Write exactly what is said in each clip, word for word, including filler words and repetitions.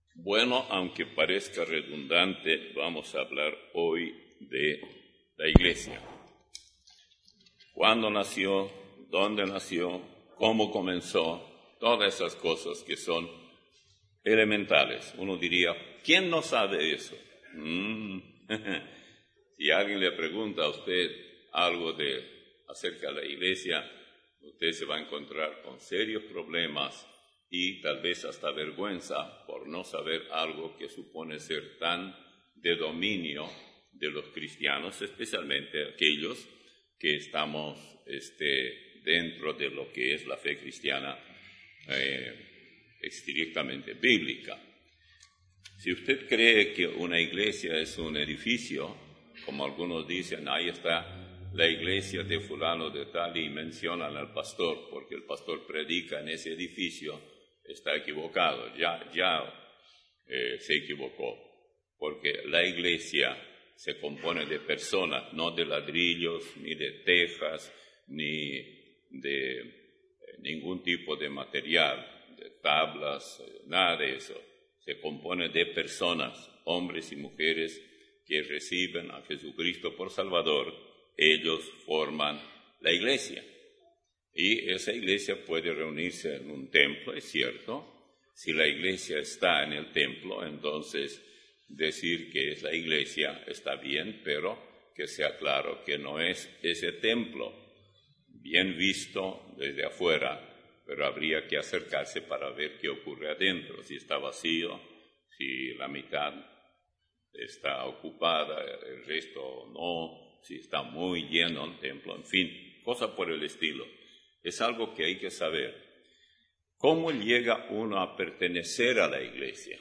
Bueno, aunque parezca redundante, vamos a hablar hoy de la iglesia. ¿Cuándo nació? ¿Dónde nació? ¿Cómo comenzó? Todas esas cosas que son elementales. Uno diría, ¿quién no sabe eso? Mm. Si alguien le pregunta a usted algo de, acerca de la iglesia, usted se va a encontrar con serios problemas y tal vez hasta vergüenza por no saber algo que supone ser tan de dominio de los cristianos, especialmente aquellos que estamos este, dentro de lo que es la fe cristiana eh, estrictamente bíblica. Si usted cree que una iglesia es un edificio, como algunos dicen, ahí está la iglesia de fulano de tal y mencionan al pastor, porque el pastor predica en ese edificio, está equivocado, ya, ya eh, se equivocó, porque la iglesia se compone de personas, no de ladrillos, ni de tejas, ni de eh, ningún tipo de material, de tablas, eh, nada de eso. Se compone de personas, hombres y mujeres, que reciben a Jesucristo por Salvador. Ellos forman la iglesia. Y esa iglesia puede reunirse en un templo, es cierto. Si la iglesia está en el templo, entonces decir que es la iglesia está bien, pero que sea claro que no es ese templo bien visto desde afuera, pero habría que acercarse para ver qué ocurre adentro, si está vacío, si la mitad está ocupada, el resto no, si está muy lleno el templo, en fin, cosa por el estilo. Es algo que hay que saber. ¿Cómo llega uno a pertenecer a la iglesia?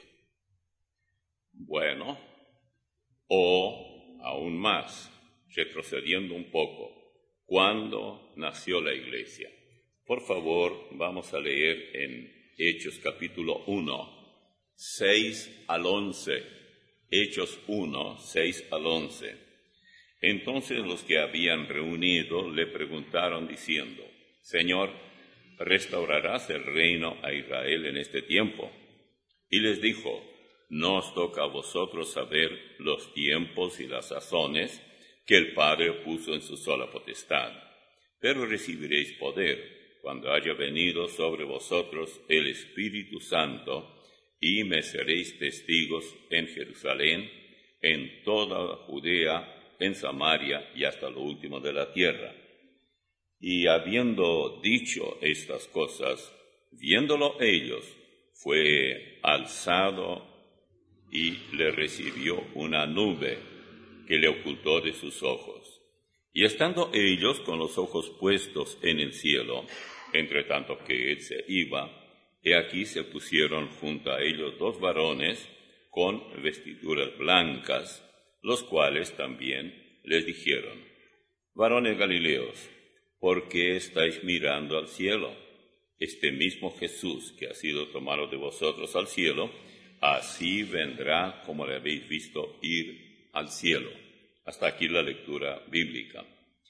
Bueno, o aún más, retrocediendo un poco, ¿cuándo nació la iglesia? Por favor, vamos a leer en Hechos capítulo uno, seis al once. Hechos uno, seis al once. Entonces los que habían reunido le preguntaron diciendo, Señor, ¿restaurarás el reino a Israel en este tiempo? Y les dijo, no os toca a vosotros saber los tiempos y las sazones que el Padre puso en su sola potestad, pero recibiréis poder cuando haya venido sobre vosotros el Espíritu Santo, y me seréis testigos en Jerusalén, en toda Judea, en Samaria y hasta lo último de la tierra. Y habiendo dicho estas cosas, viéndolo ellos, fue alzado y le recibió una nube que le ocultó de sus ojos. Y estando ellos con los ojos puestos en el cielo, entre tanto que él se iba, he aquí se pusieron junto a ellos dos varones con vestiduras blancas, los cuales también les dijeron, varones Galileos, ¿por qué estáis mirando al cielo? Este mismo Jesús que ha sido tomado de vosotros al cielo, así vendrá como le habéis visto ir al cielo. Hasta aquí la lectura bíblica.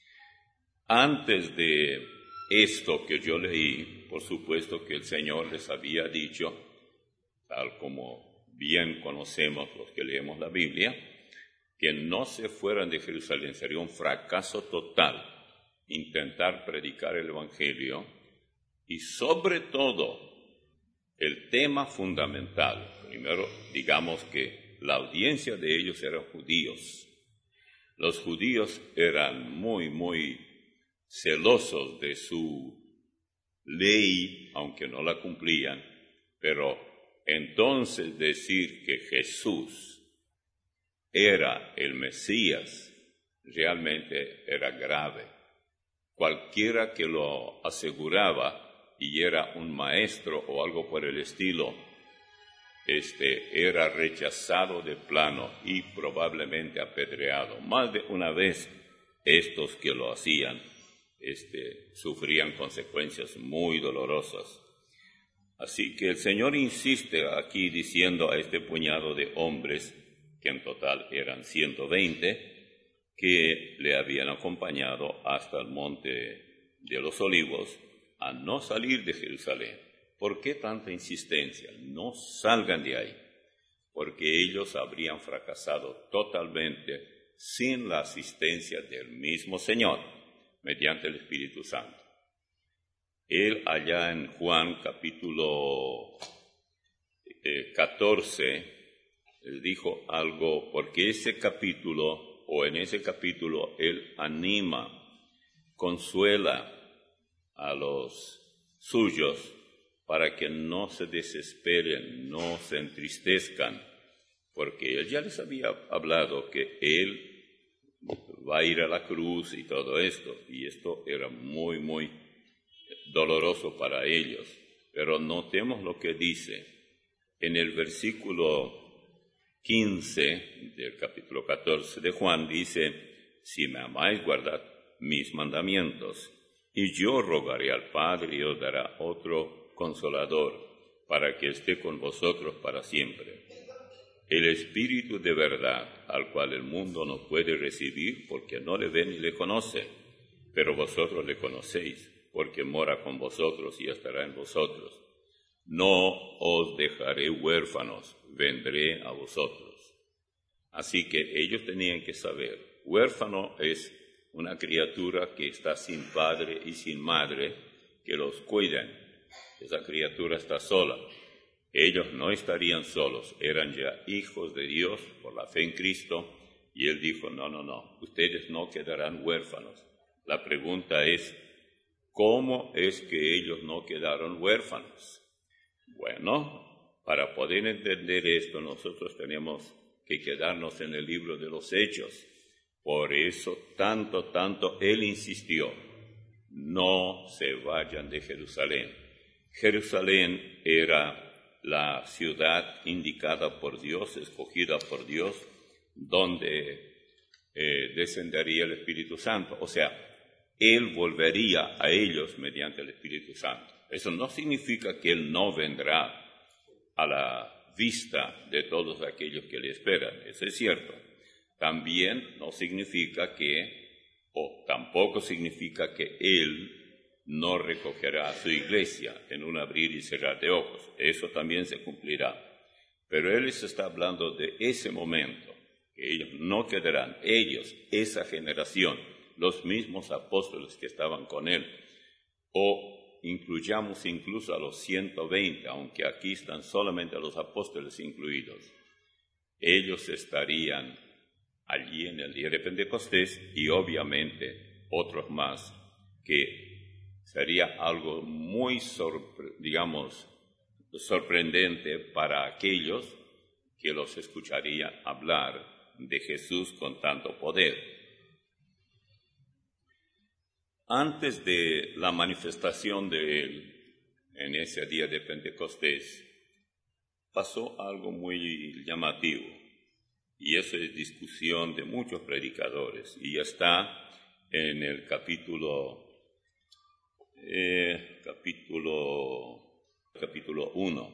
Antes de esto que yo leí, por supuesto que el Señor les había dicho, tal como bien conocemos los que leemos la Biblia, que no se fueran de Jerusalén, sería un fracaso total intentar predicar el Evangelio, y sobre todo el tema fundamental. Primero, digamos que la audiencia de ellos eran judíos. Los judíos eran muy, muy celosos de su ley, aunque no la cumplían, pero entonces decir que Jesús era el Mesías realmente era grave. Cualquiera que lo aseguraba y era un maestro o algo por el estilo, este era rechazado de plano y probablemente apedreado. Más de una vez estos que lo hacían este, sufrían consecuencias muy dolorosas. Así que el Señor insiste aquí diciendo a este puñado de hombres, que en total eran ciento veinte, que le habían acompañado hasta el monte de los Olivos, a no salir de Jerusalén. ¿Por qué tanta insistencia? No salgan de ahí. porque ellos habrían fracasado totalmente sin la asistencia del mismo Señor, mediante el Espíritu Santo. Él allá en Juan capítulo eh, catorce les dijo algo, porque ese capítulo, o en ese capítulo, Él anima, consuela a los suyos para que no se desesperen, no se entristezcan, porque Él ya les había hablado que Él va a ir a la cruz y todo esto, y esto era muy, muy doloroso para ellos. Pero notemos lo que dice en el versículo quince del capítulo catorce de Juan, dice: si me amáis, guardad mis mandamientos, y yo rogaré al Padre y os dará otro consolador, para que esté con vosotros para siempre. El Espíritu de verdad, al cual el mundo no puede recibir, porque no le ve ni le conoce, pero vosotros le conocéis, porque mora con vosotros y estará en vosotros. No os dejaré huérfanos, vendré a vosotros. Así que ellos tenían que saber, huérfano es una criatura que está sin padre y sin madre, que los cuiden. Esa criatura está sola. Ellos no estarían solos, eran ya hijos de Dios por la fe en Cristo, y Él dijo, no, no, no, ustedes no quedarán huérfanos. La pregunta es, ¿cómo es que ellos no quedaron huérfanos? Bueno, para poder entender esto, nosotros tenemos que quedarnos en el libro de los Hechos. Por eso, tanto, tanto, Él insistió, no se vayan de Jerusalén. Jerusalén era la ciudad indicada por Dios, escogida por Dios, donde eh, descendería el Espíritu Santo. O sea, Él volvería a ellos mediante el Espíritu Santo. Eso no significa que Él no vendrá a la vista de todos aquellos que le esperan. Eso es cierto. También no significa que, o tampoco significa que Él no recogerá a su iglesia en un abrir y cerrar de ojos. Eso también se cumplirá. Pero Él les está hablando de ese momento, que ellos no quedarán, ellos, esa generación, los mismos apóstoles que estaban con Él, o incluyamos incluso a los ciento veinte, aunque aquí están solamente los apóstoles incluidos. Ellos estarían allí en el día de Pentecostés y obviamente otros más, que sería algo muy, sorpre- digamos, sorprendente para aquellos que los escucharían hablar de Jesús con tanto poder. Antes de la manifestación de Él, en ese día de Pentecostés, pasó algo muy llamativo, y eso es discusión de muchos predicadores, y está en el capítulo, eh, capítulo, capítulo uno.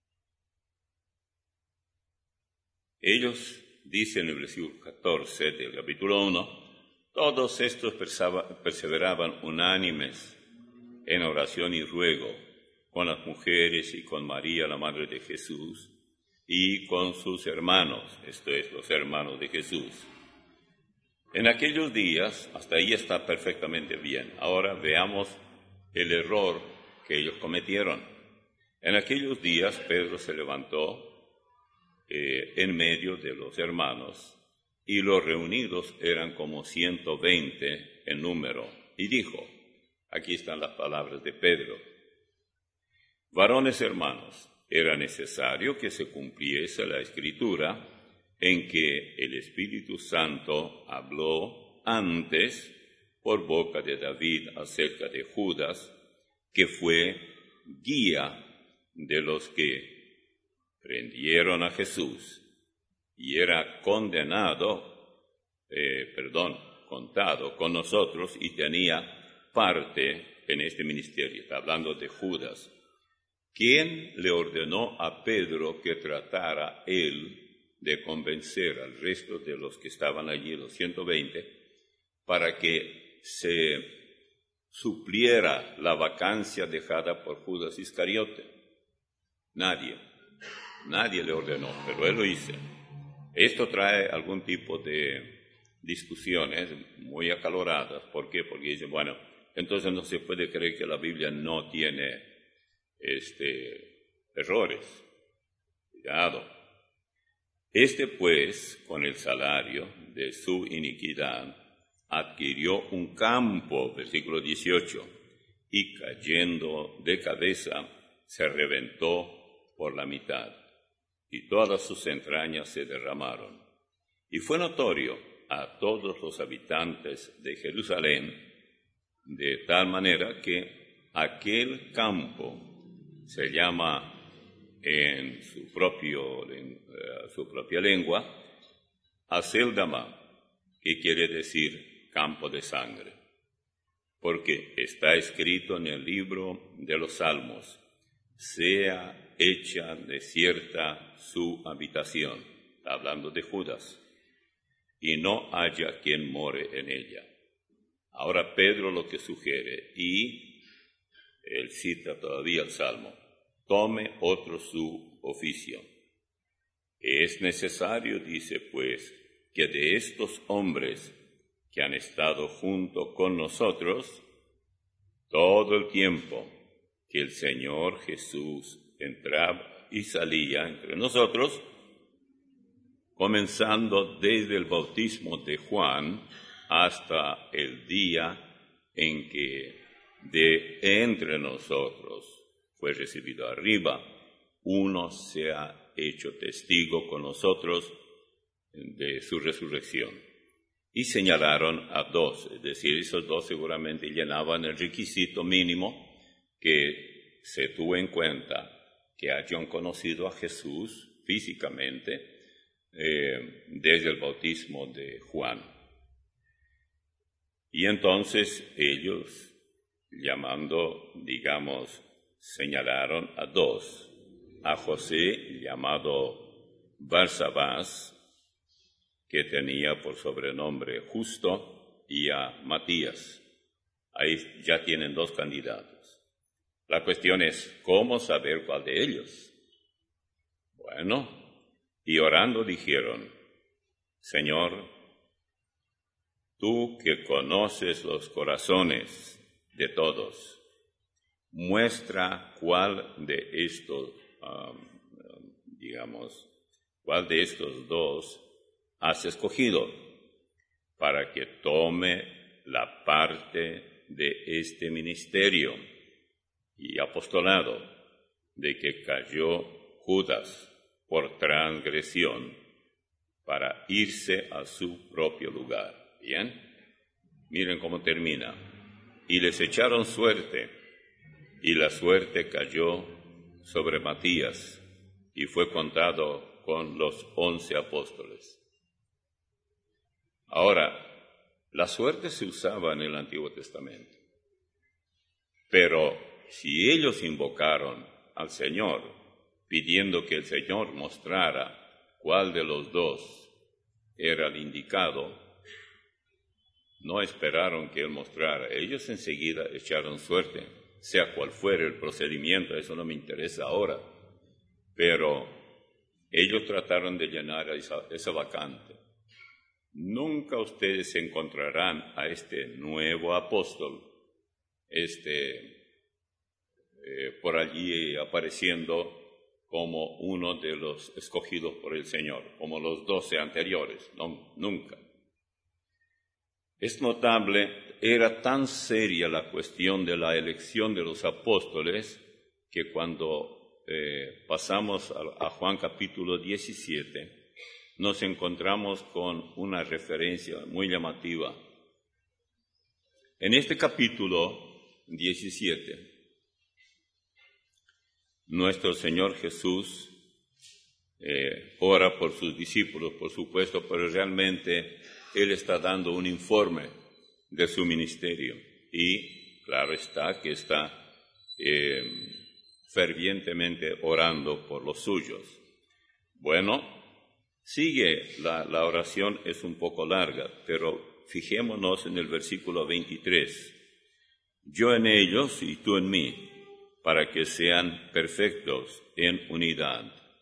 Ellos dicen en el versículo catorce del capítulo uno, todos estos perseveraban unánimes en oración y ruego con las mujeres y con María, la madre de Jesús, y con sus hermanos, esto es, los hermanos de Jesús. En aquellos días, hasta ahí está perfectamente bien. Ahora veamos el error que ellos cometieron. En aquellos días Pedro se levantó eh, en medio de los hermanos, y los reunidos eran como ciento veinte en número, y dijo, aquí están las palabras de Pedro, varones hermanos, era necesario que se cumpliese la Escritura en que el Espíritu Santo habló antes por boca de David acerca de Judas, que fue guía de los que prendieron a Jesús, y era condenado, eh, perdón, contado con nosotros y tenía parte en este ministerio. Está hablando de Judas. ¿Quién le ordenó a Pedro que tratara él de convencer al resto de los que estaban allí, los ciento veinte, para que se supliera la vacancia dejada por Judas Iscariote? Nadie. nadie le ordenó, pero él lo hizo. Esto trae algún tipo de discusiones muy acaloradas. ¿Por qué? Porque dicen, bueno, entonces no se puede creer que la Biblia no tiene este, errores. Cuidado. Este pues, con el salario de su iniquidad, adquirió un campo, versículo dieciocho, y cayendo de cabeza, se reventó por la mitad, y todas sus entrañas se derramaron. Y fue notorio a todos los habitantes de Jerusalén, de tal manera que aquel campo se llama en su, propio, en, uh, su propia lengua Aceldama, que quiere decir campo de sangre, porque está escrito en el libro de los Salmos, sea hecha desierta su habitación, está hablando de Judas, y no haya quien more en ella. Ahora Pedro lo que sugiere, y él cita todavía el Salmo, tome otro su oficio. Es necesario, dice pues, que de estos hombres que han estado junto con nosotros todo el tiempo que el Señor Jesús entraba y salía entre nosotros, comenzando desde el bautismo de Juan hasta el día en que de entre nosotros fue recibido arriba, uno se ha hecho testigo con nosotros de su resurrección. Y señalaron a dos, es decir, esos dos seguramente llenaban el requisito mínimo que se tuvo en cuenta, que hayan conocido a Jesús físicamente eh, desde el bautismo de Juan. Y entonces ellos, llamando, digamos, señalaron a dos, a José, llamado Barsabás, que tenía por sobrenombre Justo, y a Matías. Ahí ya tienen dos candidatos. La cuestión es, ¿cómo saber cuál de ellos? Bueno, y orando dijeron, Señor, tú que conoces los corazones de todos, muestra cuál de estos, um, digamos, cuál de estos dos has escogido para que tome la parte de este ministerio y apostolado de que cayó Judas por transgresión para irse a su propio lugar. ¿Bien? Miren cómo termina. Y les echaron suerte, y la suerte cayó sobre Matías, y fue contado con los once apóstoles. Ahora, la suerte se usaba en el Antiguo Testamento, pero si ellos invocaron al Señor, pidiendo que el Señor mostrara cuál de los dos era el indicado, no esperaron que Él mostrara. Ellos enseguida echaron suerte, sea cual fuera el procedimiento, eso no me interesa ahora, pero ellos trataron de llenar esa, esa vacante. Nunca ustedes encontrarán a este nuevo apóstol, este, eh, por allí apareciendo como uno de los escogidos por el Señor, como los doce anteriores, no, nunca. Es notable, era tan seria la cuestión de la elección de los apóstoles que cuando eh, pasamos a, a Juan capítulo diecisiete, nos encontramos con una referencia muy llamativa. En este capítulo diecisiete, nuestro Señor Jesús eh, ora por sus discípulos, por supuesto, pero realmente Él está dando un informe de su ministerio. Y claro está que está eh, fervientemente orando por los suyos. Bueno, sigue, la, la oración es un poco larga, pero fijémonos en el versículo veintitrés. Yo en ellos y tú en mí, para que sean perfectos en unidad,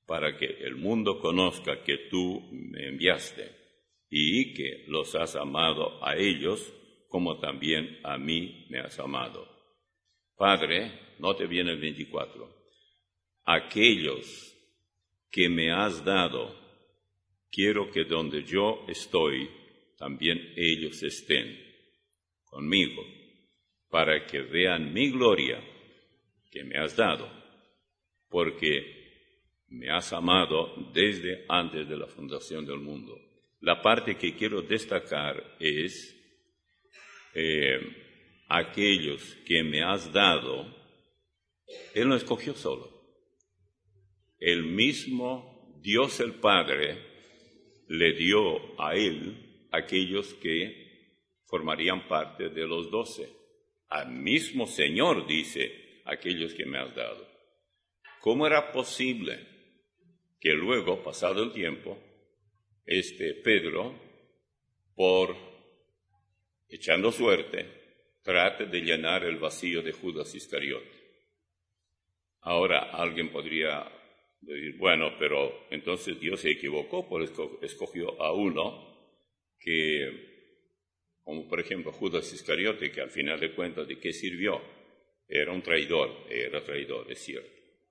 para que el mundo conozca que tú me enviaste y que los has amado a ellos como también a mí me has amado. Padre, note bien el veinticuatro, aquellos que me has dado, quiero que donde yo estoy, también ellos estén conmigo, para que vean mi gloria que me has dado, porque me has amado desde antes de la fundación del mundo. La parte que quiero destacar es eh, aquellos que me has dado, Él no escogió solo. El mismo Dios el Padre le dio a Él aquellos que formarían parte de los doce. Al mismo Señor dice, aquellos que me has dado. ¿Cómo era posible que luego, pasado el tiempo, este Pedro, por echando suerte, trate de llenar el vacío de Judas Iscariote? Ahora alguien podría decir, bueno, pero entonces Dios se equivocó, porque escogió a uno que, como por ejemplo Judas Iscariote, que al final de cuentas, ¿de qué sirvió? Era un traidor, era traidor, es cierto.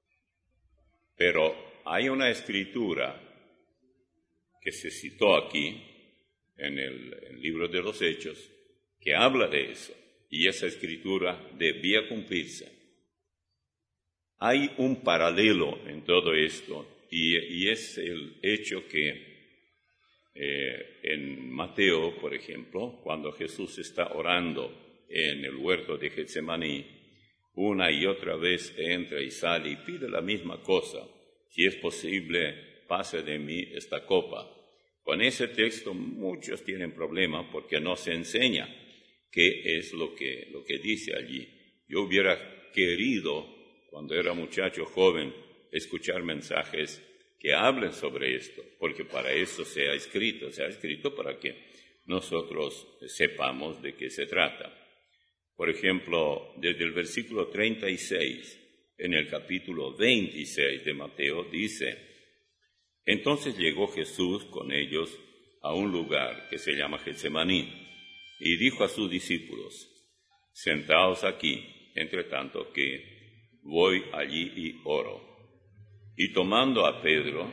Pero hay una escritura que se citó aquí, en el, en el libro de los Hechos, que habla de eso, y esa escritura debía cumplirse. Hay un paralelo en todo esto, y, y es el hecho que eh, en Mateo, por ejemplo, cuando Jesús está orando en el huerto de Getsemaní, una y otra vez entra y sale y pide la misma cosa. Si es posible, pase de mí esta copa. Con ese texto muchos tienen problema porque no se enseña qué es lo que, lo que dice allí. Yo hubiera querido, cuando era muchacho joven, escuchar mensajes que hablen sobre esto, porque para eso se ha escrito, se ha escrito para que nosotros sepamos de qué se trata. Por ejemplo, desde el versículo treinta y seis, en el capítulo veintiséis de Mateo, dice, entonces llegó Jesús con ellos a un lugar que se llama Getsemaní, y dijo a sus discípulos, sentaos aquí, entre tanto que voy allí y oro. Y tomando a Pedro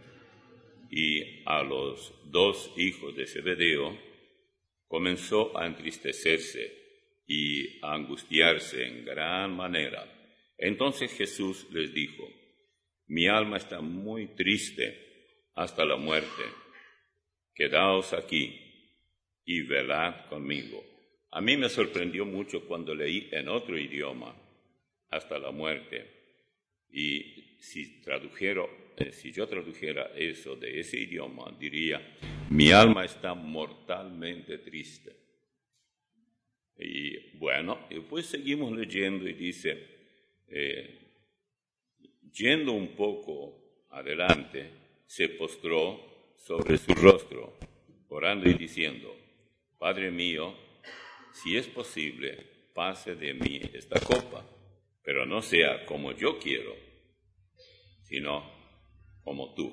y a los dos hijos de Zebedeo, comenzó a entristecerse y a angustiarse en gran manera. Entonces Jesús les dijo, mi alma está muy triste hasta la muerte. Quedaos aquí y velad conmigo. A mí me sorprendió mucho cuando leí en otro idioma, hasta la muerte. Y si tradujera, eh, si yo tradujera eso de ese idioma, diría, mi alma está mortalmente triste. Y bueno, después seguimos leyendo y dice, eh, yendo un poco adelante, se postró sobre su rostro, orando y diciendo, Padre mío, si es posible, pase de mí esta copa, pero no sea como yo quiero, sino como tú.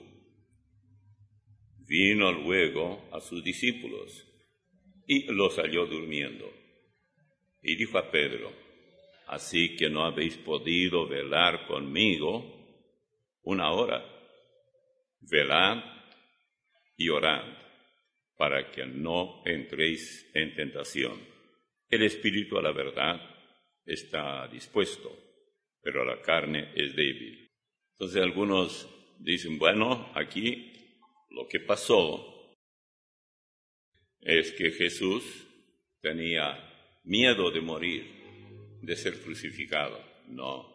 Vino luego a sus discípulos y los halló durmiendo. Y dijo a Pedro, así que no habéis podido velar conmigo una hora. Velad y orad, para que no entréis en tentación. El espíritu a la verdad está dispuesto, pero la carne es débil. Entonces algunos dicen, bueno, aquí lo que pasó es que Jesús tenía miedo de morir, de ser crucificado. No.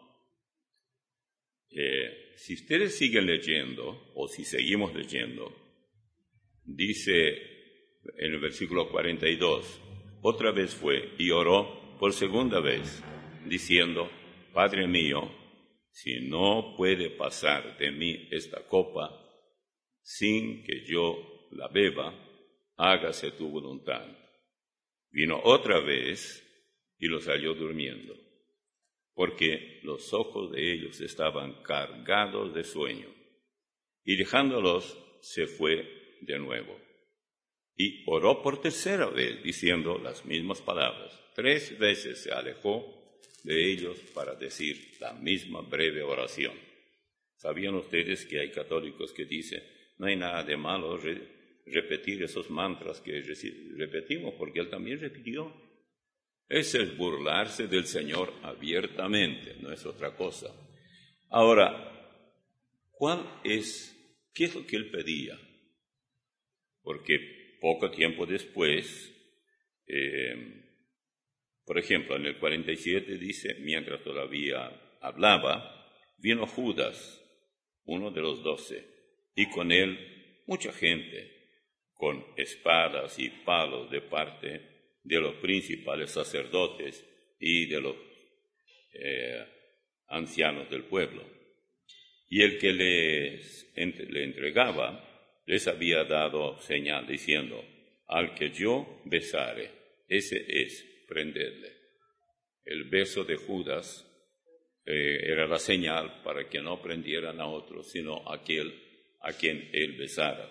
Eh, si ustedes siguen leyendo, o si seguimos leyendo, dice en el versículo cuarenta y dos, otra vez fue y oró por segunda vez, diciendo, Padre mío, si no puede pasar de mí esta copa sin que yo la beba, hágase tu voluntad. Vino otra vez y los halló durmiendo, porque los ojos de ellos estaban cargados de sueño. Y dejándolos, se fue de nuevo. Y oró por tercera vez, diciendo las mismas palabras. Tres veces se alejó de ellos para decir la misma breve oración. ¿Sabían ustedes que hay católicos que dicen, no hay nada de malo re- repetir esos mantras que repetimos, porque él también repitió? Ese es burlarse del Señor abiertamente, no es otra cosa. Ahora, ¿cuál es, qué es lo que él pedía? Porque poco tiempo después, eh, por ejemplo, en el cuarenta y siete dice, mientras todavía hablaba, vino Judas, uno de los doce, y con él mucha gente, con espadas y palos de parte de los principales sacerdotes y de los eh, ancianos del pueblo. Y el que les entre, le entregaba les había dado señal diciendo, al que yo besare, ese es, prendedle. El beso de Judas eh, era la señal para que no prendieran a otros, sino a aquel a quien él besara.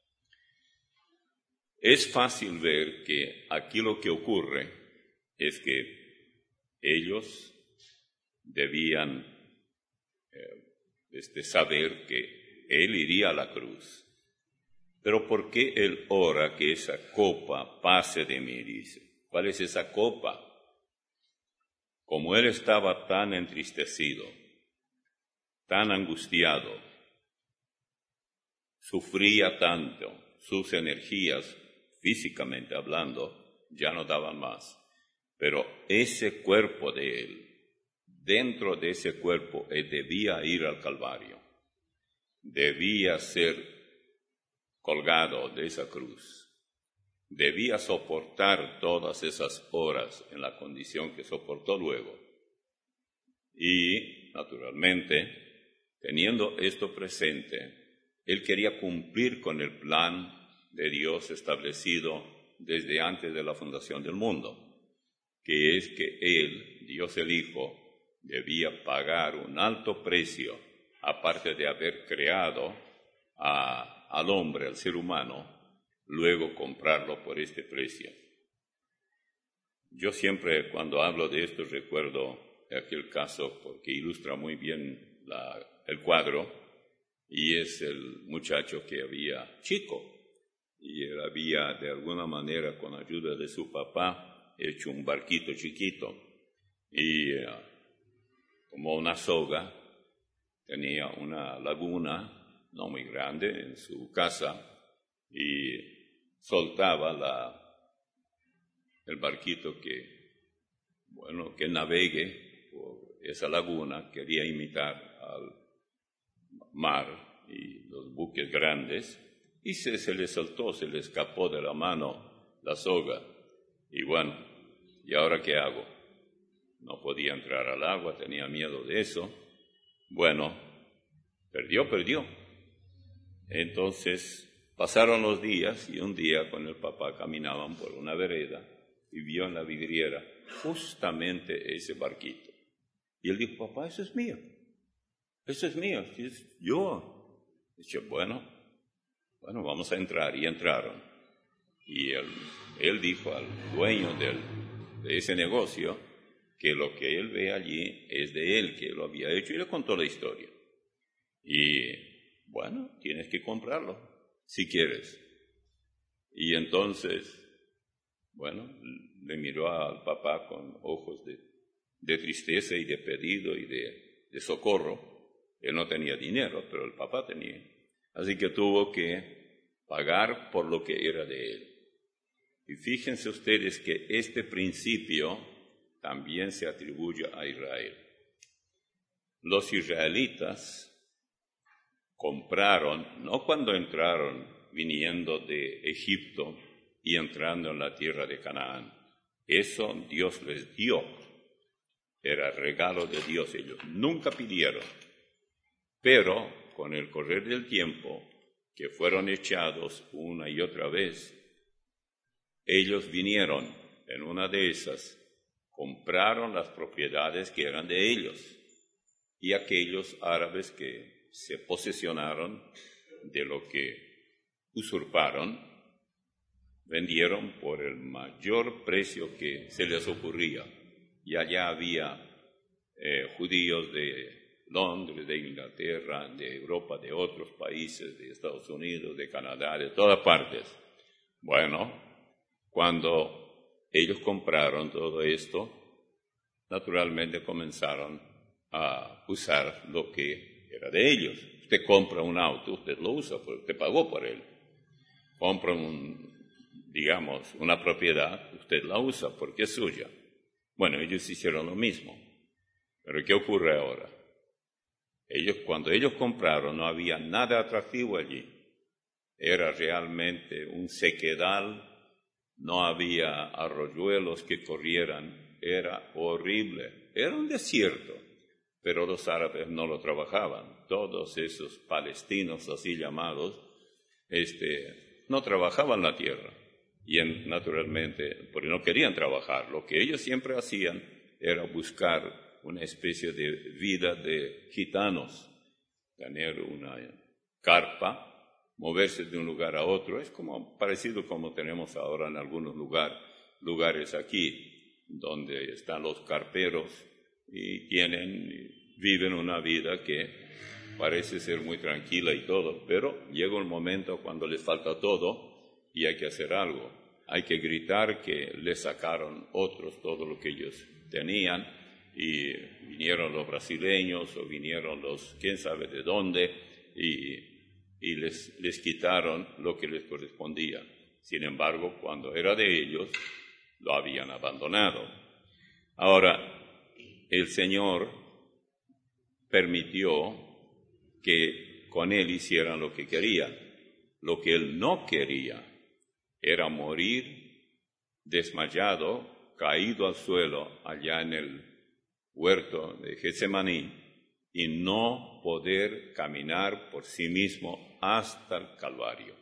Es fácil ver que aquí lo que ocurre es que ellos debían eh, este, saber que él iría a la cruz. Pero ¿por qué él ora que esa copa pase de mí? Dice. ¿Cuál es esa copa? Como él estaba tan entristecido, tan angustiado, sufría tanto, sus energías, físicamente hablando, ya no daban más. Pero ese cuerpo de él, dentro de ese cuerpo, él debía ir al Calvario. Debía ser colgado de esa cruz. Debía soportar todas esas horas en la condición que soportó luego. Y, naturalmente, teniendo esto presente, él quería cumplir con el plan de Dios establecido desde antes de la fundación del mundo, que es que él, Dios el Hijo, debía pagar un alto precio, aparte de haber creado a, al hombre, al ser humano, luego comprarlo por este precio. Yo siempre, cuando hablo de esto, recuerdo aquel caso porque ilustra muy bien la, el cuadro, y es el muchacho que había, chico, y él había de alguna manera, con ayuda de su papá, hecho un barquito chiquito, y uh, como una soga, tenía una laguna, no muy grande, en su casa, y soltaba la, el barquito que, bueno, que navegue por esa laguna, quería imitar al mar y los buques grandes, y se, se le soltó, se le escapó de la mano la soga, y bueno, ¿y ahora qué hago? No podía entrar al agua, tenía miedo de eso. Bueno, perdió, perdió. Entonces pasaron los días y un día con el papá caminaban por una vereda y vio en la vidriera justamente ese barquito. Y él dijo, papá, eso es mío, eso es mío, es yo. Dice, bueno, bueno, vamos a entrar. Y entraron. Y él, él dijo al dueño del, de ese negocio que lo que él ve allí es de él, que lo había hecho, y le contó la historia. Y bueno, tienes que comprarlo, si quieres. Y entonces, bueno, le miró al papá con ojos de, de tristeza y de pedido y de, de socorro. Él no tenía dinero, pero el papá tenía. Así que tuvo que pagar por lo que era de él. Y fíjense ustedes que este principio también se atribuye a Israel. Los israelitas compraron, no cuando entraron viniendo de Egipto y entrando en la tierra de Canaán. Eso Dios les dio. Era regalo de Dios. Ellos nunca pidieron. Pero con el correr del tiempo, que fueron echados una y otra vez, ellos vinieron en una de esas, compraron las propiedades que eran de ellos, y aquellos árabes que se posesionaron de lo que usurparon, vendieron por el mayor precio que se les ocurría. Y allá había eh, judíos de Londres, de Inglaterra, de Europa, de otros países, de Estados Unidos, de Canadá, de todas partes. Bueno, cuando ellos compraron todo esto, naturalmente comenzaron a usar lo que era de ellos. Usted compra un auto, usted lo usa, porque usted pagó por él. Compra un, digamos, una propiedad, usted la usa porque es suya. Bueno, ellos hicieron lo mismo. Pero ¿qué ocurre ahora? Ellos, cuando ellos compraron, no había nada atractivo allí. Era realmente un sequedal, no había arroyuelos que corrieran, era horrible, era un desierto. Pero los árabes no lo trabajaban. Todos esos palestinos así llamados, este, no trabajaban la tierra. Y en, naturalmente, porque no querían trabajar. Lo que ellos siempre hacían era buscar una especie de vida de gitanos, tener una carpa, moverse de un lugar a otro. Es como parecido como tenemos ahora en algunos lugar, lugares aquí, donde están los carperos y tienen, viven una vida que parece ser muy tranquila y todo, pero llega un momento cuando les falta todo y hay que hacer algo. Hay que gritar que les sacaron otros todo lo que ellos tenían y vinieron los brasileños o vinieron los quién sabe de dónde y, y les, les quitaron lo que les correspondía. Sin embargo, cuando era de ellos, lo habían abandonado. Ahora, el Señor permitió que con Él hicieran lo que querían. Lo que Él no quería era morir desmayado, caído al suelo allá en el huerto de Getsemaní y no poder caminar por sí mismo hasta el Calvario.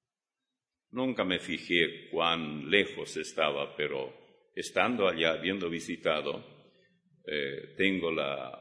Nunca me fijé cuán lejos estaba, pero estando allá, habiendo visitado, eh, tengo la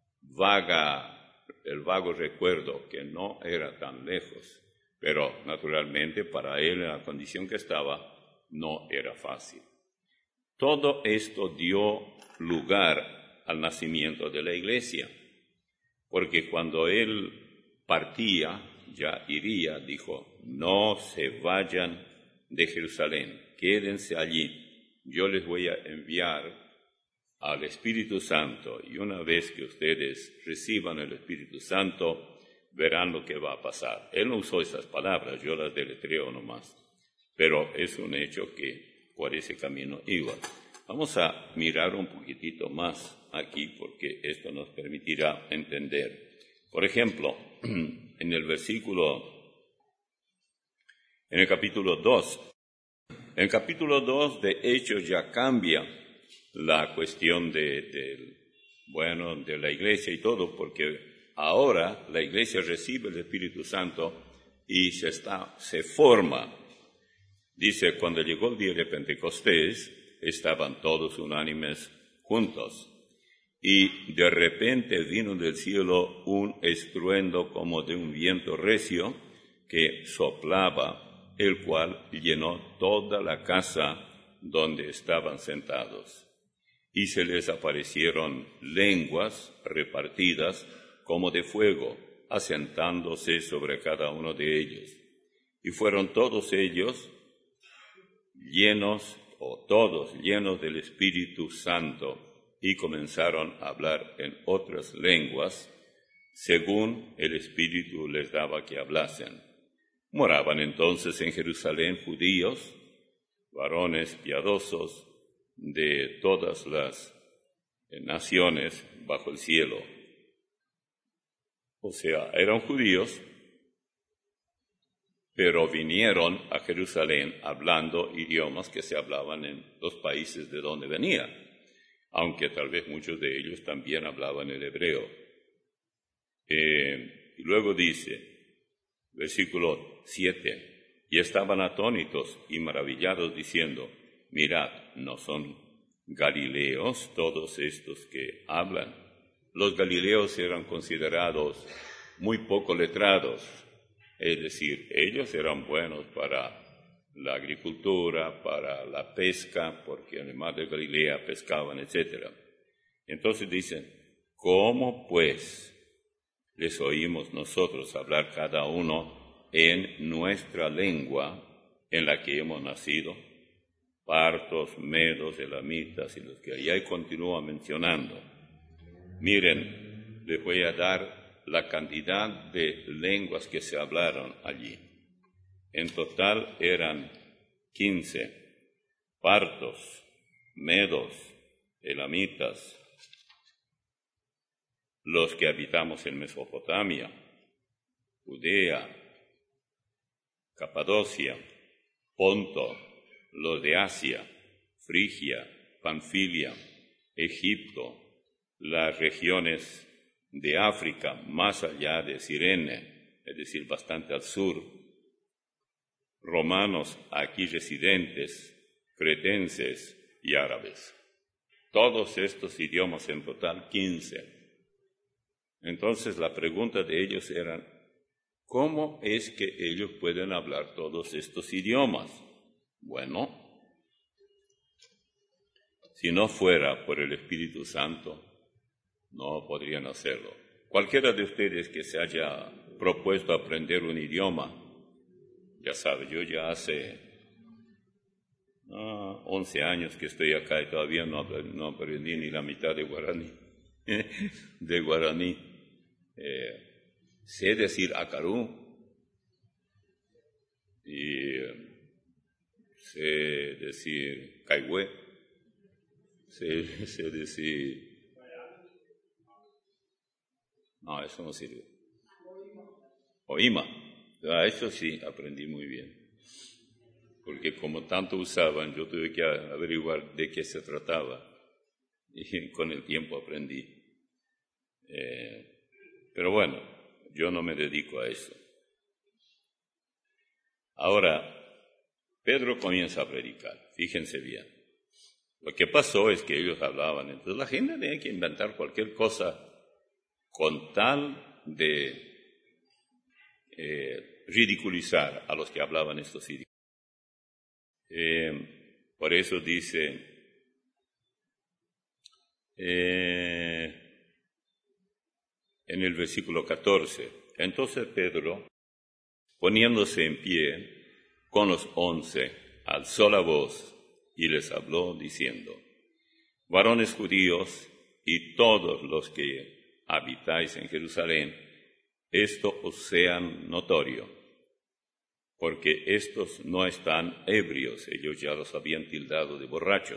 vaga, el vago recuerdo que no era tan lejos, pero naturalmente para él en la condición que estaba no era fácil. Todo esto dio lugar al nacimiento de la iglesia, porque cuando él partía, ya iría, dijo, no se vayan de Jerusalén, quédense allí, yo les voy a enviar al Espíritu Santo, y una vez que ustedes reciban el Espíritu Santo, verán lo que va a pasar. Él no usó esas palabras, yo las deletreo nomás, pero es un hecho que por ese camino iba. Vamos a mirar un poquitito más aquí, porque esto nos permitirá entender. Por ejemplo, en el versículo, en el capítulo dos, en el capítulo dos de Hechos ya cambia la cuestión de, de, bueno, de la iglesia y todo, porque ahora la iglesia recibe el Espíritu Santo y se, está, se forma. Dice, cuando llegó el día de Pentecostés, estaban todos unánimes juntos. Y de repente vino del cielo un estruendo como de un viento recio que soplaba, el cual llenó toda la casa donde estaban sentados. Y se les aparecieron lenguas repartidas como de fuego, asentándose sobre cada uno de ellos. Y fueron todos ellos llenos, o todos llenos del Espíritu Santo, y comenzaron a hablar en otras lenguas, según el Espíritu les daba que hablasen. Moraban entonces en Jerusalén judíos, varones piadosos, de todas las naciones bajo el cielo. O sea, eran judíos, pero vinieron a Jerusalén hablando idiomas que se hablaban en los países de donde venían, aunque tal vez muchos de ellos también hablaban el hebreo. Eh, y luego dice, versículo siete, y estaban atónitos y maravillados diciendo, mirad, ¿no son galileos todos estos que hablan? Los galileos eran considerados muy poco letrados. Es decir, ellos eran buenos para la agricultura, para la pesca, porque en el mar de Galilea pescaban, etcétera. Entonces dicen, ¿cómo pues les oímos nosotros hablar cada uno en nuestra lengua en la que hemos nacido? Partos, medos, elamitas y los que allá continúa mencionando. Miren, les voy a dar la cantidad de lenguas que se hablaron allí. En total eran quince, partos, medos, elamitas, los que habitamos en Mesopotamia, Judea, Capadocia, Ponto, los de Asia, Frigia, Panfilia, Egipto, las regiones de África más allá de Cirene, es decir, bastante al sur, romanos aquí residentes, cretenses y árabes. Todos estos idiomas en total, quince. Entonces la pregunta de ellos era, ¿cómo es que ellos pueden hablar todos estos idiomas? Bueno, si no fuera por el Espíritu Santo, no podrían hacerlo. Cualquiera de ustedes que se haya propuesto aprender un idioma, ya sabe, yo ya hace ah, once años que estoy acá y todavía no, no aprendí ni la mitad de guaraní. de guaraní. Eh, sé decir acarú y eh, sé decir caigüe, sé, sé decir... No, eso no sirve. Oima. Ah, eso sí, aprendí muy bien. Porque como tanto usaban, yo tuve que averiguar de qué se trataba. Y con el tiempo aprendí. Eh, pero bueno, yo no me dedico a eso. Ahora, Pedro comienza a predicar. Fíjense bien. Lo que pasó es que ellos hablaban. Entonces la gente tenía que inventar cualquier cosa con tal de eh, ridiculizar a los que hablaban estos idiomas. Eh, por eso dice, eh, en el versículo catorce, entonces Pedro, poniéndose en pie con los once, alzó la voz y les habló diciendo, varones judíos y todos los que habitáis en Jerusalén, esto os sea notorio, porque estos no están ebrios, ellos ya los habían tildado de borrachos,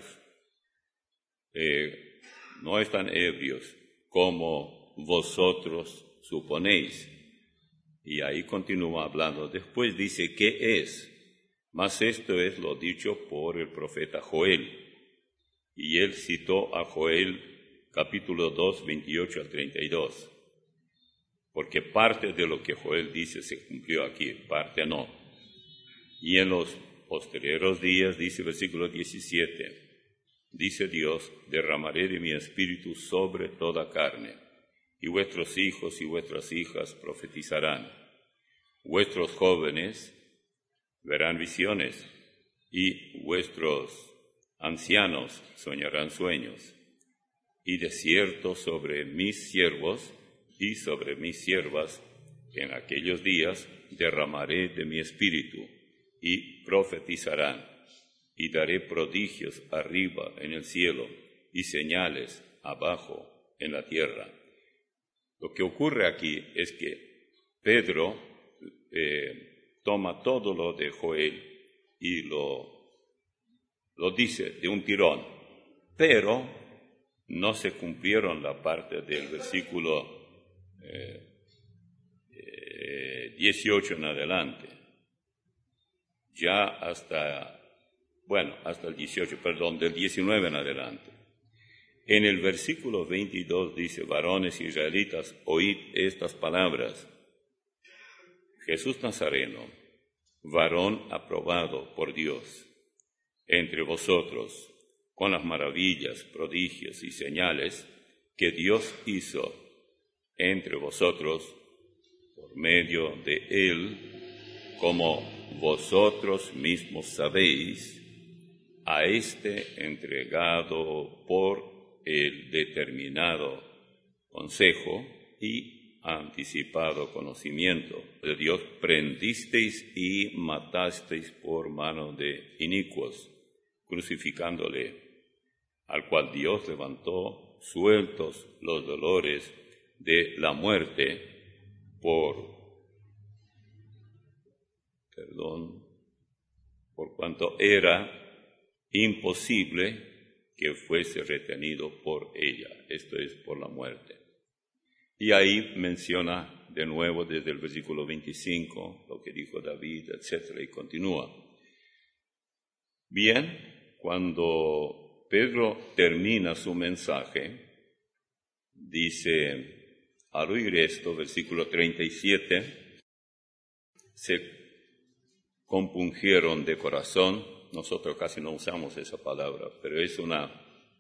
eh, no están ebrios como vosotros suponéis. Y ahí continúa hablando. Después dice, ¿qué es? Mas esto es lo dicho por el profeta Joel. Y él citó a Joel capítulo dos, veintiocho al treinta y dos. Porque parte de lo que Joel dice se cumplió aquí, parte no. Y en los posteriores días, dice versículo diecisiete, dice Dios, derramaré de mi espíritu sobre toda carne, y vuestros hijos y vuestras hijas profetizarán, vuestros jóvenes verán visiones, y vuestros ancianos soñarán sueños, y de cierto sobre mis siervos y sobre mis siervas, en aquellos días derramaré de mi espíritu, y profetizarán, y daré prodigios arriba en el cielo, y señales abajo en la tierra. Lo que ocurre aquí es que Pedro eh, toma todo lo de Joel y lo, lo dice de un tirón, pero no se cumplieron la parte del versículo eh, eh, dieciocho en adelante. Ya hasta, bueno, hasta el dieciocho, perdón, del diecinueve en adelante. En el versículo veintidós dice, varones israelitas, oíd estas palabras. Jesús Nazareno, varón aprobado por Dios, entre vosotros, con las maravillas, prodigios y señales que Dios hizo entre vosotros, por medio de él, como vosotros mismos sabéis, a este entregado por el determinado consejo y anticipado conocimiento de Dios, prendisteis y matasteis por mano de inicuos, crucificándole, al cual Dios levantó sueltos los dolores de la muerte por, perdón, por cuanto era imposible que fuese retenido por ella, esto es, por la muerte. Y ahí menciona de nuevo desde el versículo veinticinco lo que dijo David, etcétera, y continúa. Bien, cuando Pedro termina su mensaje, dice, al oír esto, versículo treinta y siete, se compungieron de corazón. Nosotros casi no usamos esa palabra, pero es una,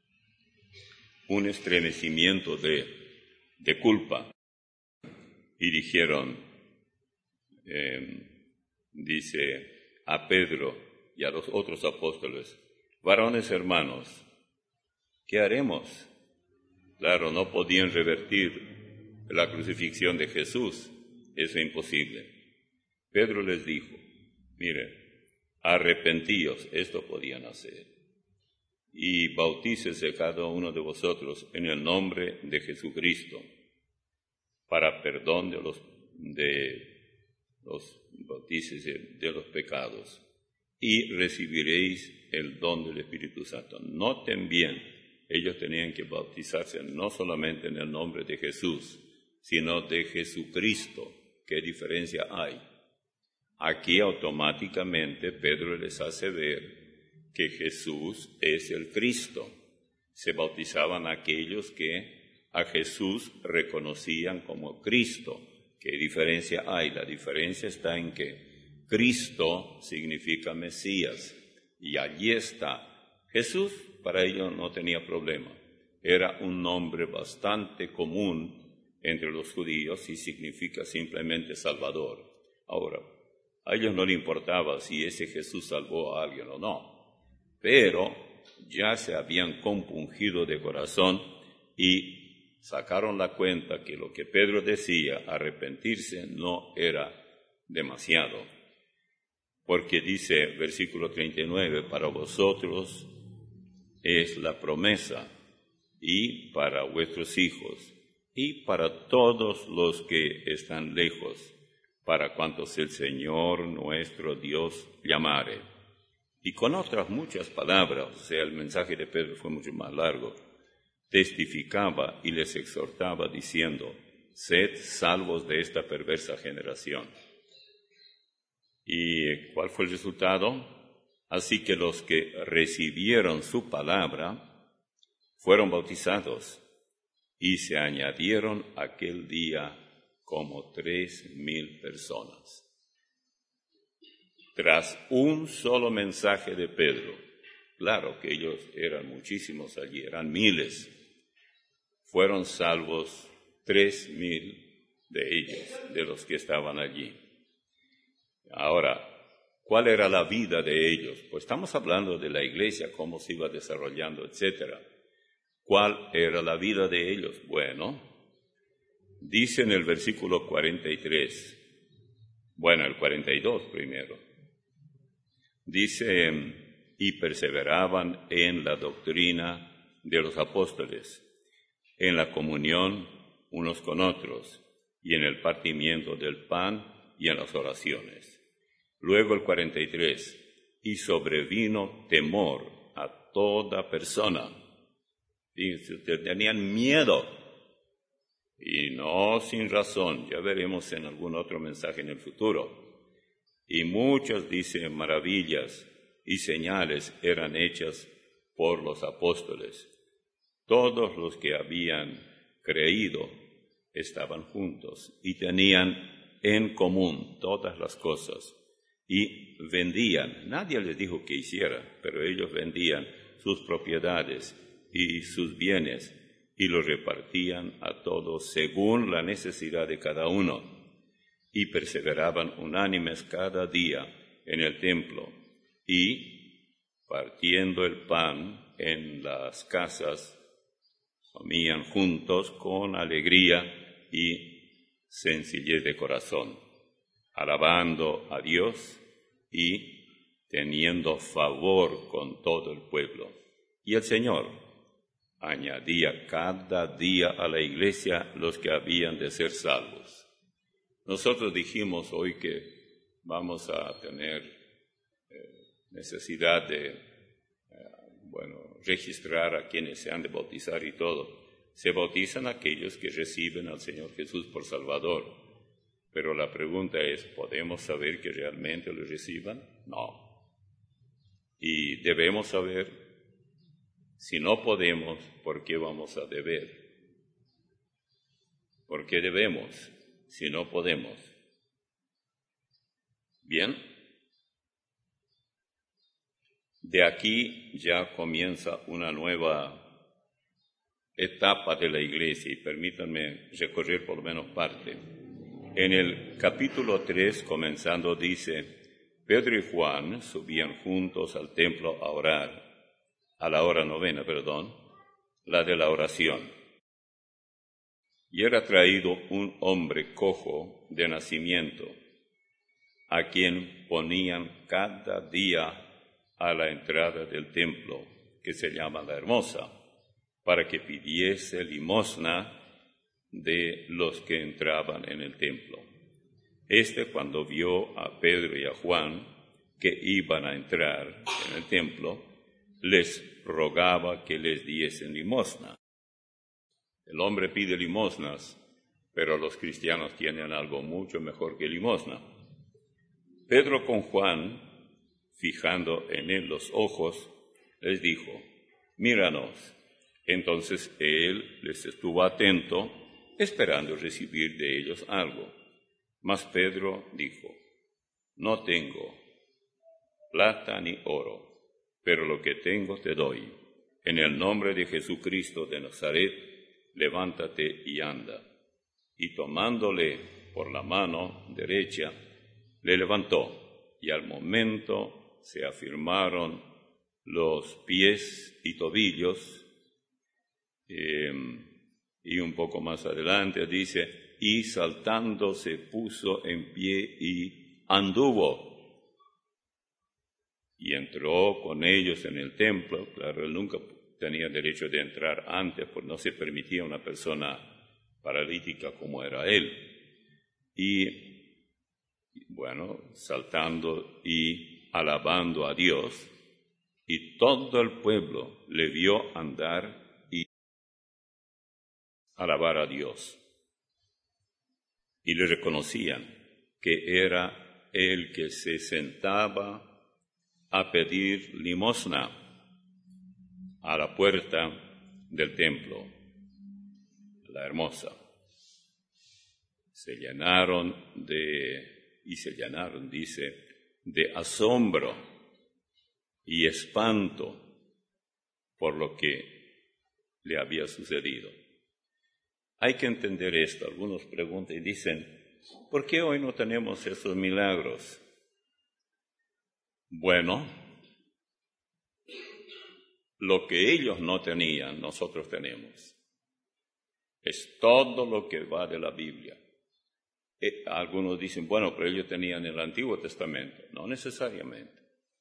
un estremecimiento de, de culpa. Y dijeron, eh, dice a Pedro y a los otros apóstoles, varones hermanos, ¿qué haremos? Claro, no podían revertir la crucifixión de Jesús, eso es imposible. Pedro les dijo, miren, arrepentíos, esto podían hacer, y bautícese cada uno de vosotros en el nombre de Jesucristo, para perdón de los, de los bautícese de los pecados, y recibiréis el don del Espíritu Santo. Noten bien, ellos tenían que bautizarse no solamente en el nombre de Jesús, sino de Jesucristo. ¿Qué diferencia hay? Aquí automáticamente Pedro les hace ver que Jesús es el Cristo. Se bautizaban aquellos que a Jesús reconocían como Cristo. ¿Qué diferencia hay? La diferencia está en que Cristo significa Mesías, y allí está. Jesús para ellos no tenía problema. Era un nombre bastante común entre los judíos y significa simplemente Salvador. Ahora, a ellos no les importaba si ese Jesús salvó a alguien o no, pero ya se habían compungido de corazón y sacaron la cuenta que lo que Pedro decía, arrepentirse, no era demasiado. Porque dice, versículo treinta y nueve, para vosotros es la promesa, y para vuestros hijos, y para todos los que están lejos, para cuantos el Señor nuestro Dios llamare. Y con otras muchas palabras, o sea, el mensaje de Pedro fue mucho más largo, testificaba y les exhortaba diciendo, sed salvos de esta perversa generación. ¿Y cuál fue el resultado? Así que los que recibieron su palabra fueron bautizados y se añadieron aquel día como tres mil personas. Tras un solo mensaje de Pedro, claro que ellos eran muchísimos allí, eran miles, fueron salvos tres mil de ellos, de los que estaban allí. Ahora, ¿cuál era la vida de ellos? Pues estamos hablando de la iglesia, cómo se iba desarrollando, etcétera. ¿Cuál era la vida de ellos? Bueno, dice en el versículo cuarenta y tres, bueno, el cuarenta y dos primero, dice, y perseveraban en la doctrina de los apóstoles, en la comunión unos con otros, y en el partimiento del pan y en las oraciones. Luego el cuarenta y tres, y sobrevino temor a toda persona. Fíjense, ustedes tenían miedo, y no sin razón, ya veremos en algún otro mensaje en el futuro. Y muchas, dice, maravillas y señales eran hechas por los apóstoles. Todos los que habían creído estaban juntos y tenían en común todas las cosas y vendían. Nadie les dijo que hiciera, pero ellos vendían sus propiedades y sus bienes y los repartían a todos según la necesidad de cada uno. y perseveraban unánimes cada día en el templo, y, partiendo el pan en las casas, comían juntos con alegría y sencillez de corazón, alabando a Dios y teniendo favor con todo el pueblo. Y el Señor añadía cada día a la iglesia los que habían de ser salvos. Nosotros dijimos hoy que vamos a tener eh, necesidad de, eh, bueno, registrar a quienes se han de bautizar y todo. Se bautizan aquellos que reciben al Señor Jesús por Salvador. Pero la pregunta es, ¿podemos saber que realmente lo reciban? No. Y debemos saber, si no podemos, ¿por qué vamos a deber? ¿Por qué debemos si no podemos? Bien, de aquí ya comienza una nueva etapa de la iglesia, y permítanme recorrer por lo menos parte. En el capítulo tres, comenzando, dice, Pedro y Juan subían juntos al templo a orar, a la hora novena, perdón, la de la oración. Y era traído un hombre cojo de nacimiento, a quien ponían cada día a la entrada del templo, que se llama La Hermosa, para que pidiese limosna de los que entraban en el templo. Este, cuando vio a Pedro y a Juan que iban a entrar en el templo, les rogaba que les diesen limosna. El hombre pide limosnas, pero los cristianos tienen algo mucho mejor que limosna. Pedro con Juan, fijando en él los ojos, les dijo, míranos. Entonces él les estuvo atento, esperando recibir de ellos algo. Mas Pedro dijo, no tengo plata ni oro, pero lo que tengo te doy. En el nombre de Jesucristo de Nazaret, levántate y anda. Y tomándole por la mano derecha, le levantó, y al momento se afirmaron los pies y tobillos. Eh, y un poco más adelante dice, y saltando se puso en pie y anduvo. Y entró con ellos en el templo. Claro, él nunca tenía derecho de entrar antes, pues no se permitía una persona paralítica como era él. Y, bueno, saltando y alabando a Dios, y todo el pueblo le vio andar y alabar a Dios. Y le reconocían que era el que se sentaba a pedir limosna a la puerta del templo, La Hermosa. Se llenaron de, y se llenaron, dice, de asombro y espanto por lo que le había sucedido. Hay que entender esto. Algunos preguntan y dicen, ¿por qué hoy no tenemos esos milagros? Bueno, lo que ellos no tenían, nosotros tenemos. Es todo lo que va de la Biblia. Eh, algunos dicen, bueno, pero ellos tenían el Antiguo Testamento. No necesariamente.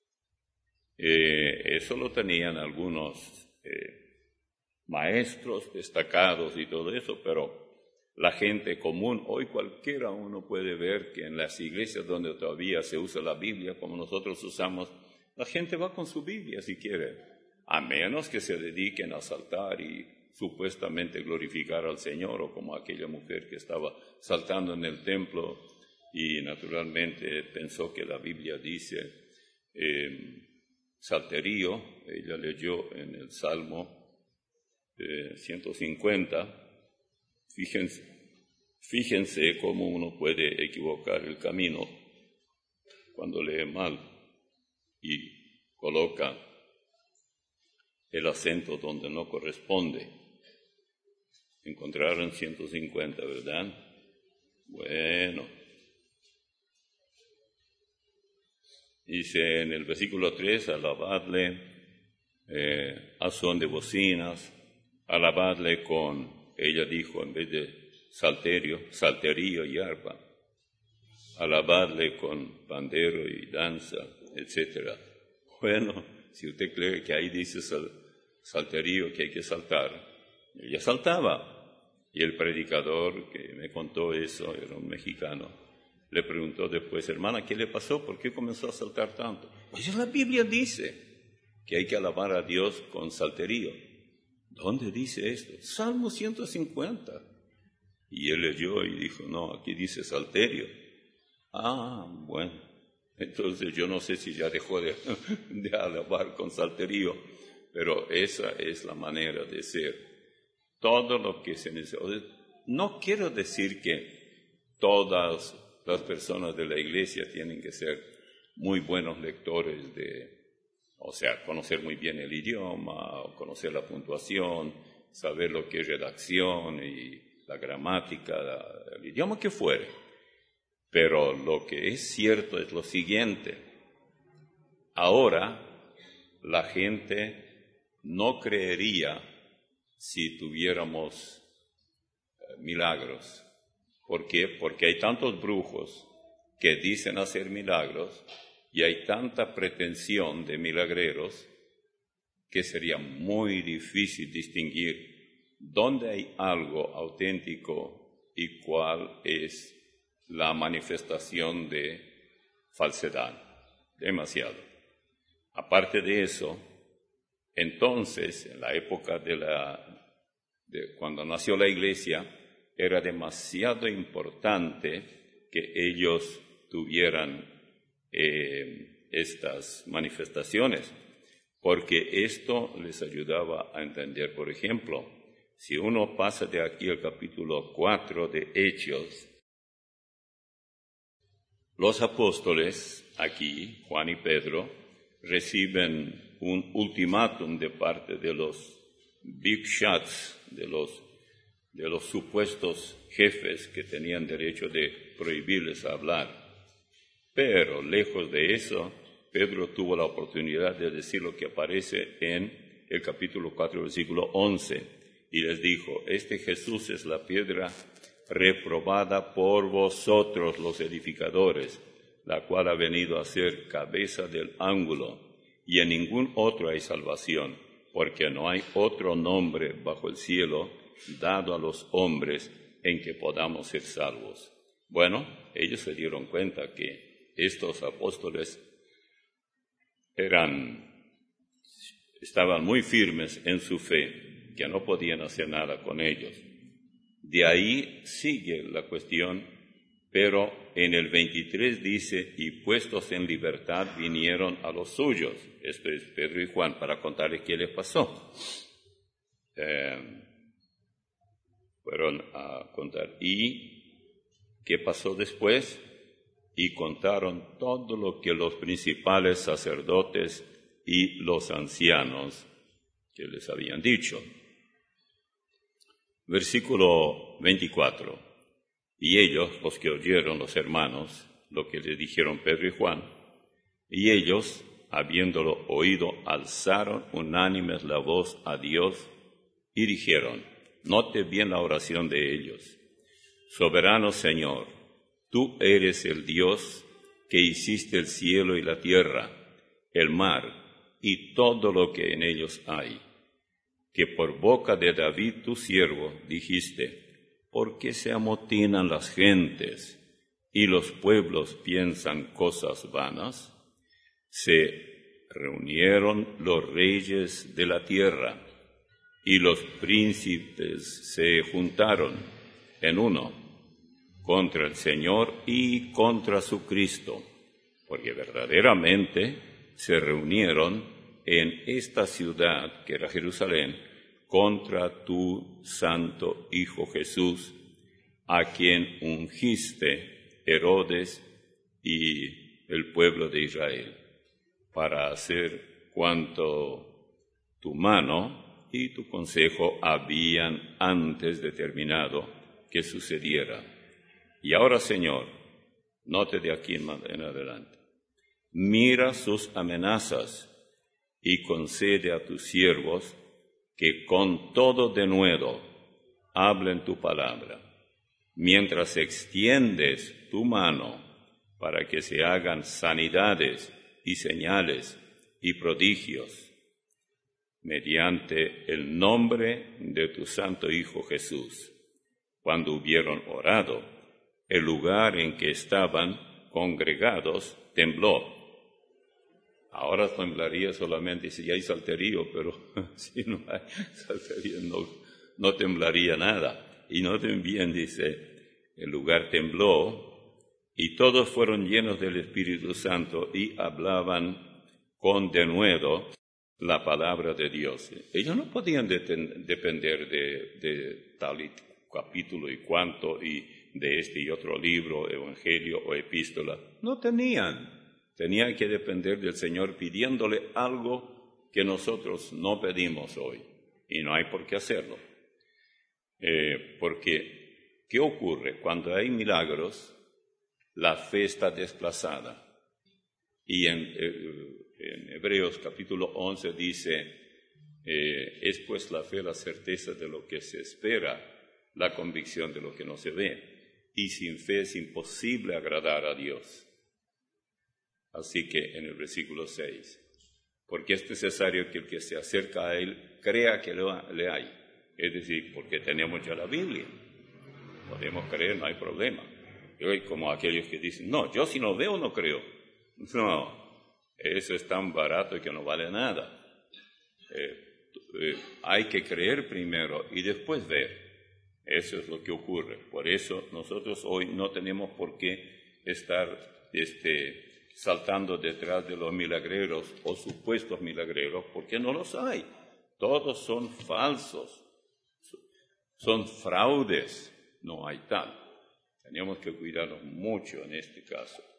Eh, eso lo tenían algunos eh, maestros destacados y todo eso, pero la gente común, hoy cualquiera uno puede ver que en las iglesias donde todavía se usa la Biblia, como nosotros usamos, la gente va con su Biblia si quiere, a menos que se dediquen a saltar y supuestamente glorificar al Señor, o como aquella mujer que estaba saltando en el templo y naturalmente pensó que la Biblia dice eh, salterío. Ella leyó en el Salmo eh, ciento cincuenta. Fíjense, fíjense cómo uno puede equivocar el camino cuando lee mal y coloca el acento donde no corresponde. Encontraron ciento cincuenta, ¿verdad? Bueno, Dice en el versículo tres, alabadle eh, a son de bocinas, alabadle con, ella dijo, en vez de salterio, salterio y arpa, alabadle con pandero y danza, etcétera. Bueno, si usted cree que ahí dice sal, salterio, que hay que saltar, ella saltaba. Y el predicador que me contó eso, era un mexicano, le preguntó después, hermana, ¿qué le pasó? ¿Por qué comenzó a saltar tanto? Pues la Biblia dice que hay que alabar a Dios con salterio. ¿Dónde dice esto? Salmo ciento cincuenta. Y él leyó y dijo, no, aquí dice salterio. Ah, bueno, entonces yo no sé si ya dejó de, de alabar con salterio, pero esa es la manera de ser. Todo lo que se necesita. No quiero decir que todas las personas de la iglesia tienen que ser muy buenos lectores de, o sea, conocer muy bien el idioma, o conocer la puntuación, saber lo que es redacción y la gramática, el idioma que fuere. Pero lo que es cierto es lo siguiente. Ahora la gente no creería si tuviéramos eh, milagros. ¿Por qué? Porque hay tantos brujos que dicen hacer milagros y hay tanta pretensión de milagreros que sería muy difícil distinguir dónde hay algo auténtico y cuál es la manifestación de falsedad. Demasiado. Aparte de eso, entonces, en la época de la, de cuando nació la iglesia, era demasiado importante que ellos tuvieran eh, estas manifestaciones, porque esto les ayudaba a entender. Por ejemplo, si uno pasa de aquí al capítulo cuatro de Hechos, los apóstoles, aquí, Juan y Pedro, reciben un ultimátum de parte de los big shots, de los, de los supuestos jefes que tenían derecho de prohibirles hablar. Pero, lejos de eso, Pedro tuvo la oportunidad de decir lo que aparece en el capítulo cuatro, versículo once, y les dijo, este Jesús es la piedra reprobada por vosotros los edificadores, la cual ha venido a ser cabeza del ángulo, y en ningún otro hay salvación, porque no hay otro nombre bajo el cielo dado a los hombres en que podamos ser salvos. Bueno, ellos se dieron cuenta que estos apóstoles eran, estaban muy firmes en su fe, que no podían hacer nada con ellos. De ahí sigue la cuestión, pero en el veintitrés dice, y puestos en libertad vinieron a los suyos. Esto es Pedro y Juan, para contarles qué les pasó. Eh, fueron a contar. ¿Y qué pasó después? Y contaron todo lo que los principales sacerdotes y los ancianos que les habían dicho. Versículo veinticuatro. Y ellos, los que oyeron los hermanos, lo que les dijeron Pedro y Juan, y ellos, habiéndolo oído, alzaron unánimes la voz a Dios y dijeron, note bien la oración de ellos, soberano Señor, tú eres el Dios que hiciste el cielo y la tierra, el mar y todo lo que en ellos hay, que por boca de David tu siervo dijiste, ¿por qué se amotinan las gentes y los pueblos piensan cosas vanas? Se reunieron los reyes de la tierra y los príncipes se juntaron en uno contra el Señor y contra su Cristo, porque verdaderamente se reunieron en esta ciudad que era Jerusalén contra tu santo Hijo Jesús, a quien ungiste Herodes y el pueblo de Israel, para hacer cuanto tu mano y tu consejo habían antes determinado que sucediera. Y ahora, Señor, note de aquí en adelante, mira sus amenazas y concede a tus siervos que con todo denuedo hablen tu palabra, mientras extiendes tu mano para que se hagan sanidades y señales y prodigios, mediante el nombre de tu Santo Hijo Jesús. Cuando hubieron orado, el lugar en que estaban congregados tembló. Ahora temblaría solamente si hay salterío, pero si no hay salterío no, no temblaría nada. Y noten bien, dice, el lugar tembló y todos fueron llenos del Espíritu Santo y hablaban con denuedo la palabra de Dios. Ellos no podían deten- depender de, de tal y capítulo y cuanto y de este y otro libro, evangelio o epístola. No tenían. Tenían que depender del Señor pidiéndole algo que nosotros no pedimos hoy. Y no hay por qué hacerlo. Eh, porque, ¿qué ocurre? Cuando hay milagros, la fe está desplazada. Y en, eh, en Hebreos capítulo once dice, eh, es pues la fe la certeza de lo que se espera, la convicción de lo que no se ve. Y sin fe es imposible agradar a Dios. Así que en el versículo seis, porque es necesario que el que se acerca a Él crea que le hay. Es decir, porque tenemos ya la Biblia. Podemos creer, no hay problema. Y como aquellos que dicen, no, yo si no veo no creo. No, eso es tan barato que no vale nada. Eh, eh, hay que creer primero y después ver. Eso es lo que ocurre. Por eso nosotros hoy no tenemos por qué estar este, saltando detrás de los milagreros o supuestos milagreros, porque no los hay. Todos son falsos, son fraudes, no hay tal. Tenemos que cuidarnos mucho en este caso.